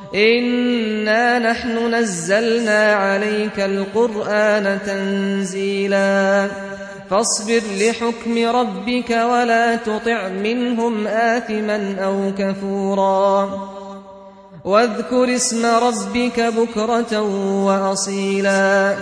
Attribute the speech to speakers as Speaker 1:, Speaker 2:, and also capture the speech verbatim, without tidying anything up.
Speaker 1: إنا نحن نزلنا عليك القرآن تنزيلا فاصبر لحكم ربك ولا تطع منهم آثما أو كفورا واذكر اسم ربك بكرة وأصيلا